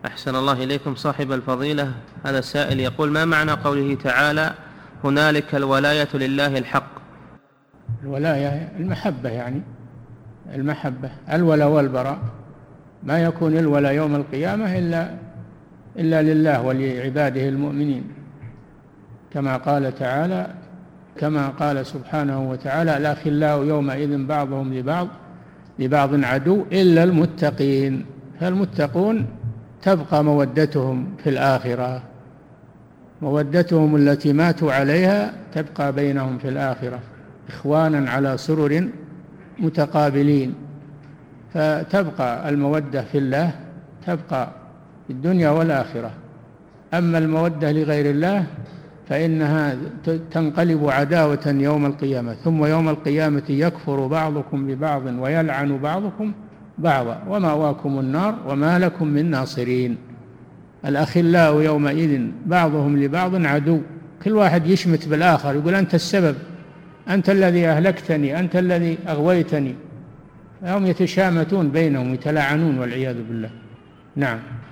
أحسن الله إليكم صاحب الفضيلة. هذا السائل يقول: ما معنى قوله تعالى: هنالك الولاية لله الحق؟ الولاية المحبة، يعني المحبة، الولاء والبراء. ما يكون الولاء يوم القيامة إلا لله ولعباده المؤمنين، كما قال تعالى، كما قال سبحانه وتعالى: الأخلاء يومئذ بعضهم لبعض عدو إلا المتقين. فالمتقون تبقى مودتهم في الآخرة، مودتهم التي ماتوا عليها تبقى بينهم في الآخرة، إخوانا على سرر متقابلين. فتبقى المودة في الله، تبقى في الدنيا والآخرة. أما المودة لغير الله فإنها تنقلب عداوة يوم القيامة، ثم يوم القيامة يكفر بعضكم ببعض ويلعن بعضكم بعضا ومأواكم النار وما لكم من ناصرين. الأخلاء يومئذ بعضهم لبعض عدو، كل واحد يشمت بالآخر، يقول: أنت السبب، أنت الذي أهلكتني، أنت الذي أغويتني. هم يتشامتون بينهم، يتلاعنون والعياذ بالله. نعم.